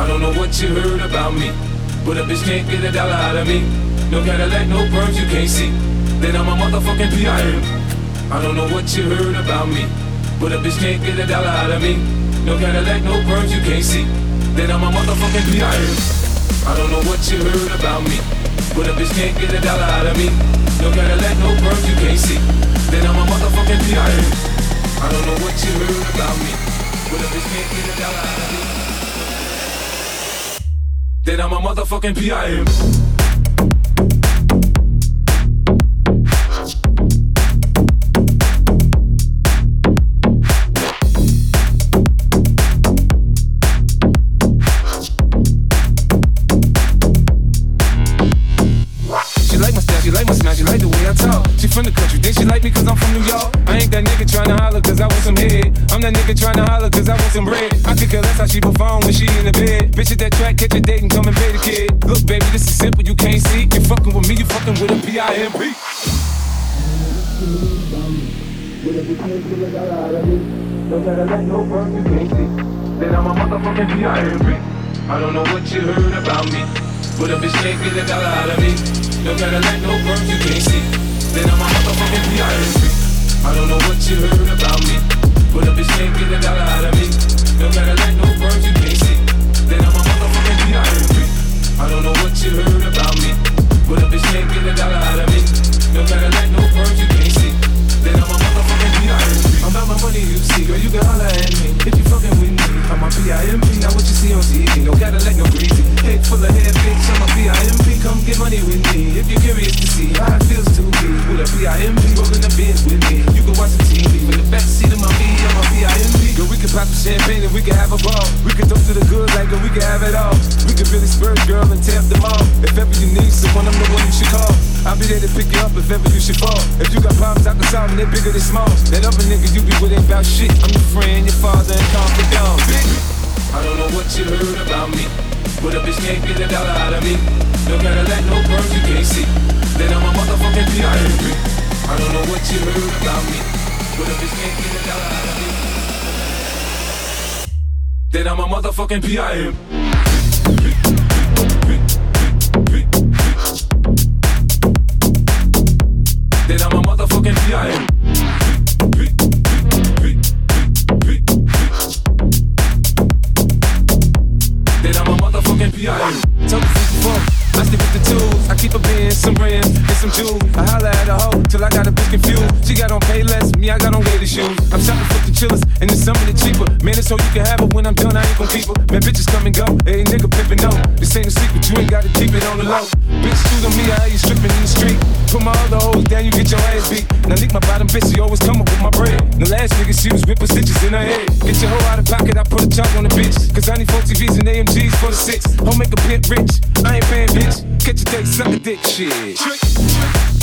don't know what you heard about me, but a bitch can't get a dollar out of me. No Cadillac, no perms you can't see, then I'm a motherfucking P.I.M. I don't know what you heard about me, but a bitch can't get a dollar out of me. No Cadillac, no perms you can't see, then I'm a motherfucking P.I.M. I don't know what you heard about me, but a bitch can't get a dollar out of me. No Cadillac, no perms you can't see, then I'm a motherfucking P.I.M. I don't know what you heard about me, but a bitch can't get a dollar out of me, then I'm a motherfucking P.I.M. She like my smile, she like the way I talk. She from the country, think she like me cause I'm from New York. I ain't that nigga tryna holler cause I want some head. I'm that nigga tryna holler cause I want some bread. I could care less how she perform when she in the bed. Bitch at that track, catch a date and come and pay the kid. Look baby, this is simple, you can't see. You fucking with me, you fucking with a P.I.M.P. No Cadillac, no perm, you can't see, then I'm a motherfucking P.I.M.P. I don't know what you heard about me, but a bitch can't get a dollar out of me. No Cadillac, no perms you can't see, then I'm a motherfucking P.I.M.P. I don't know what you heard about me, but a bitch can't get a dollar out of me. No Cadillac, no perms you can't see, then I'm a motherfucking P.I.M.P. I don't know what you heard about me, but a bitch can't get a dollar out of me. No Cadillac, no perms you can't see, then I'm a motherfucking P.I.M.P. I'm about my money, you see, girl, you can holler at me if you fucking with me. I'm a P.I.M.P. Now what you see on TV, no Cadillac, no breezy. Head full of hair, bitch, I'm a P.I.M.P. Come get money with me if you're curious to see how it feels to be with a P.I.M.P. rolling the bins with me. You can watch the TV from the backseat of my V. I'm a P.I.M.P. Girl, we can pop some champagne and we can have a ball. We can toast to the good like girl, we can have it all. We can really spurge, girl, and tear up them all. If ever you need someone, I'm the one you should call. I'll be there to pick you up if ever you should fall. If you got problems, I can solve them, they're bigger than small. That other nigga you be with ain't about shit. I'm your friend, your father, and confidant, bitch. I don't know what you heard about me, but a bitch can't get a dollar out of me. No Cadillac, no perms you can't see, then I'm a motherfucking P.I.M.P. I don't know what you heard about me, but a bitch can't get a dollar out of me, then I'm a motherfucking P.I.M.P. Then I'm a motherfucking P.I.M.P. Then I'm a motherfucking P.I.M.P. Told you before, I stick with the tools. I keep a bin, some rims, and some jewels. I holla at a hoe till I got a bitch confused. She got on pay less, me I got on gator shoes. I'm shopping for the chillers, and it's some of the cheaper. Man, it's so you can have it when I'm done, I ain't gon' keep her. Man, bitches come and go, hey nigga pimpin' no. This ain't a secret, you ain't gotta keep it on the low. Bitch, shoot on me, I hear you stripping in the street. Put my other hoes down, you get your ass beat. Now lick my bottom bitch, she always come up with my bread. The last nigga, she was whipping stitches in her head. Get your hoe out of pocket, I put a charge on the bitch. Cause I need 4 TVs and AMGs for the 6. Hoe make a pimp rich, I ain't paying bitch. Catch a date, suck a dick, shit. Trick.